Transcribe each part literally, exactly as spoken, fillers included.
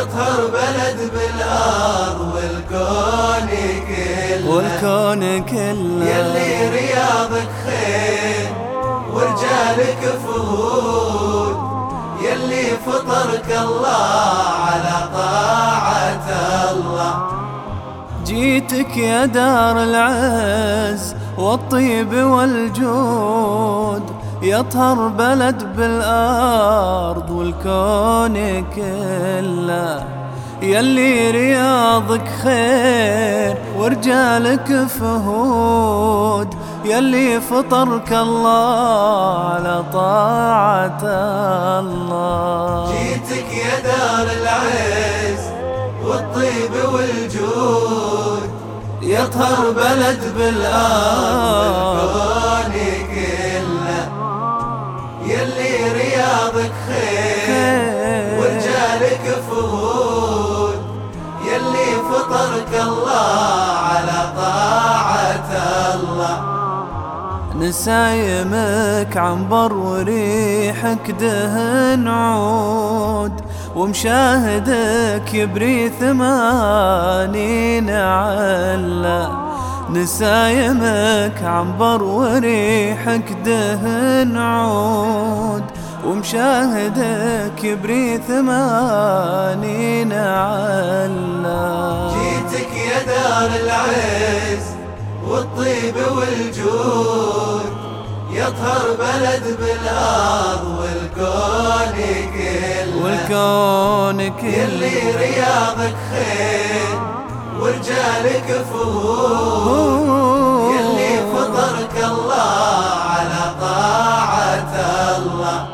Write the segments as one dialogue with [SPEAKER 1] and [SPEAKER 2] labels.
[SPEAKER 1] يطهر بلد بالأرض والكون كله
[SPEAKER 2] والكون كله
[SPEAKER 1] يلي رياضك خير ورجالك فهود يلي فطرك الله على طاعة الله.
[SPEAKER 2] جيتك يا دار العز والطيب والجود يطهر بلد بالأرض والكون كله يلي رياضك خير ورجالك فهود يلي فطرك الله على طاعة الله.
[SPEAKER 1] جيتك يا دار العز والطيب والجود يطهر بلد بالأرض والكون كله يلي رياضك خير ورجالك فهود يلي فطرك الله على طاعة الله.
[SPEAKER 2] نسايمك عنبر وريحك دهن عود ومشاهدك يبري ثمانين علا. نسايمك عنبر وريحك دهن عود ومشاهدك يبري ثمانين علا.
[SPEAKER 1] جيتك يا دار العز والطيب والجود يطهر بلد بالأرض والكون كله
[SPEAKER 2] والكون كله
[SPEAKER 1] يلي رياضك خير ورجالك فهود يلي فطرك الله على طاعة الله.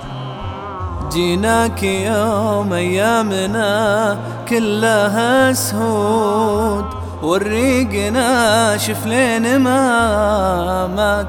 [SPEAKER 2] جيناك يوم أيامنا كلها سهود والريق ناشف لين ما ما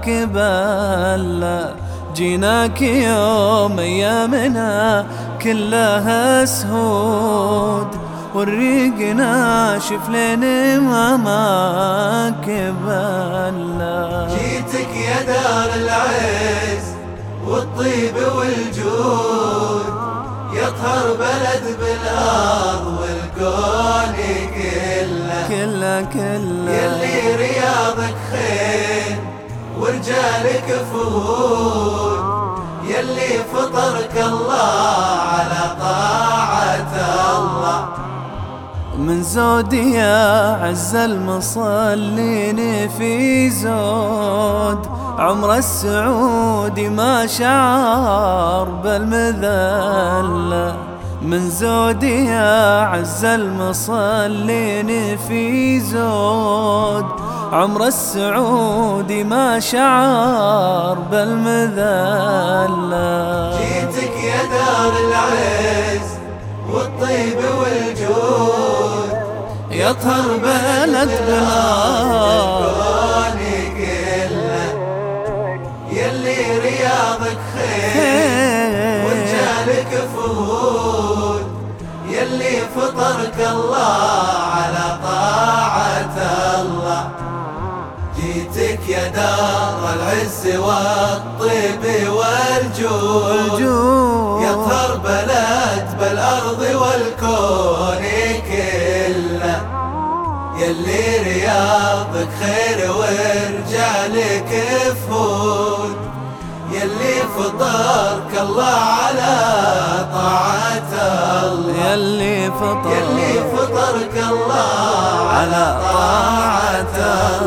[SPEAKER 2] كبل. جيناك يوم أيامنا كلها سهود والريق ناشف لين ما ما كبل.
[SPEAKER 1] جيتك يا دار العز والطيب والجود يطهر بلد بالأرض والكون كله
[SPEAKER 2] كله كله
[SPEAKER 1] يلي رياضك خير ورجالك فهود يلي فطرك الله على طاعة الله.
[SPEAKER 2] من زودي يا عز المصلين في زود عمر السعودي ما شعر بالمذلة. من زودي يا عز المصلين في زود عمر السعودي ما شعر بالمذلة.
[SPEAKER 1] جيتك يا دار العز والطيب والجود
[SPEAKER 2] يطهر بلد بالأرض
[SPEAKER 1] كله يلي رياضك خير ورجالك فهود يلي فطرك الله على طاعة الله. جيتك يا دار العز والطيب والجود يطهر بلد بالأرض والكون كله يلي رياضك خير ورجالك فهود يلي فطرك الله على طاعة الله.
[SPEAKER 2] يلي فطر
[SPEAKER 1] يلي فطرك الله على طاعة الله.